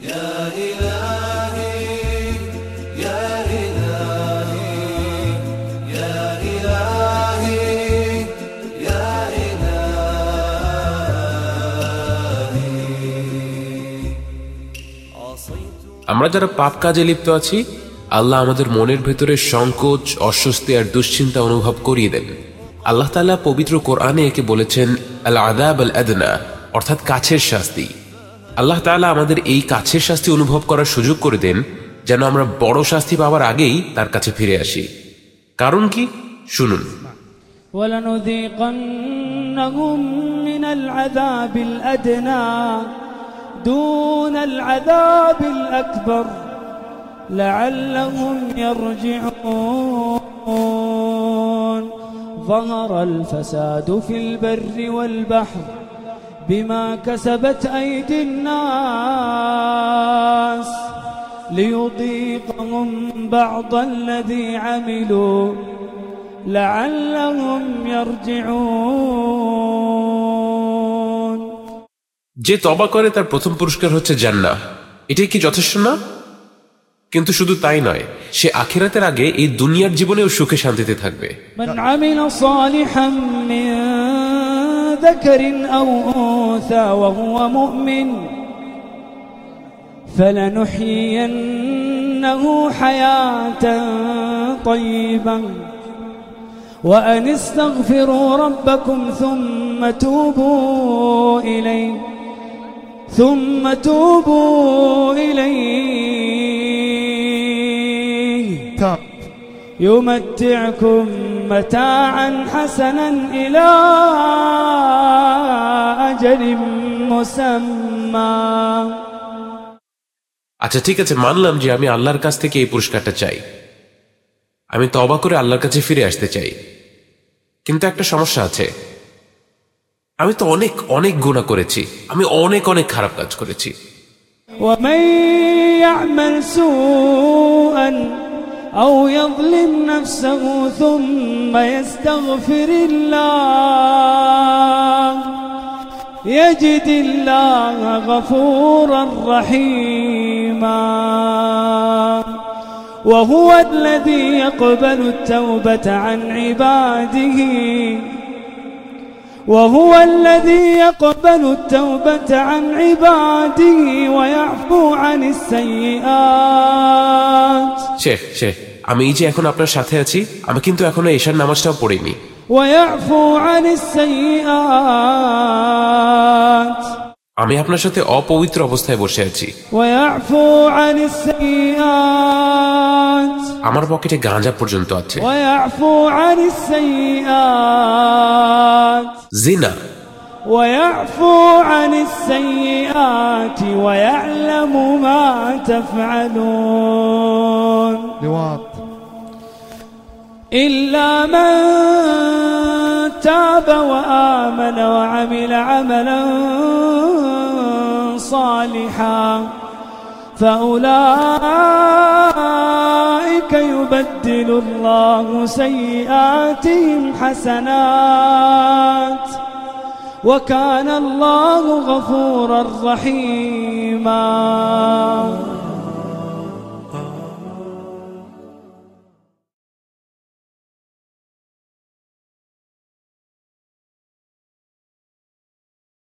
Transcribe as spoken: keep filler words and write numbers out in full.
يا إلهي يا إلهي يا إلهي يا إلهي। আমরা যারা পাপ কাজে লিপ্ত আছি, আল্লাহ আমাদের মনের ভেতরে সংকোচ, অস্বস্তি আর দুশ্চিন্তা অনুভব করিয়ে দেন। আল্লাহ তাআলা পবিত্র কোরআনে একে বলেছেন আল আযাব আল আদনা, অর্থাৎ কাছের শাস্তি। আল্লাহ তাআলা আমাদের এই কাছের শাস্তি অনুভব করার সুযোগ করে দেন, যেন আমরা বড় শাস্তি পাওয়ার আগেই তার কাছে ফিরে আসি। কারণ কি, শুনুন। ওয়ালানুযীকান্নাহুম মিনাল আযাবিল আদনা দুনাল আযাবিল আকবার লাআল্লাহুম ইয়ারজিউন। ظهر الفساد في البر والبحر بما كسبت أيدي الناس ليذيقهم بعض الذي عملوا لعلهم يرجعون। যে তওবা করে তার প্রথম পুরস্কার হচ্ছে জান্নাহ। এটাই কি যথেষ্ট না? কিন্তু শুধু তাই নয়, সে আখিরাতের আগে এই দুনিয়ার জীবনেও সুখে শান্তিতে থাকবে। মান আমিলা সালিহাম মিন যাকারিন আও উনসা ওয়া হুয়া মুমিন ফালানুহয়িন্নাহু হায়াতান তাইয়্যিবান ওয়া আনিস্তাগফিরু রাব্বাকুম থুম্মা তুবু ইলাইহি থুম্মা তুবু ইলাইহি يمتعكم متاعا حسنا إلى أجل مسمى। আচ্ছা ঠিক আছে, মানলাম যে আমি আল্লাহর কাছ থেকে এই পুরস্কারটা চাই, আমি তওবা করে আল্লাহর কাছে ফিরে আসতে চাই। কিন্তু একটা সমস্যা আছে, আমি তো অনেক অনেক গুনাহ করেছি, আমি অনেক অনেক খারাপ কাজ করেছি। ومن يعمل سوءا أو يظلم نفسه ثم يستغفر الله يجد الله غفورا رحيما وهو الذي يقبل التوبة عن عباده وهو الذي يقبل التوبة عن عباده ويعفو عن السيئات। শেখ শেখ আমি এই যে এখন আপনার সাথে আছি, আমি কিন্তু এখনো এশার নামাজটাও পড়িনি। ويعفو عن السيئات আমি আপনার সাথে অপবিত্র অবস্থায় বসে আছি। ويعفو عن السيئات আমার পকেটে গাঁজা পর্যন্ত আছে। ويعفو عن السيئات জিনা ويعفو عن السيئات ويعلم ما تفعلون لواط إلا من تاب وآمن وعمل عملا صالحا فأولئك يبدل الله سيئاتهم حسنات وكان الله غفورا رحيما۔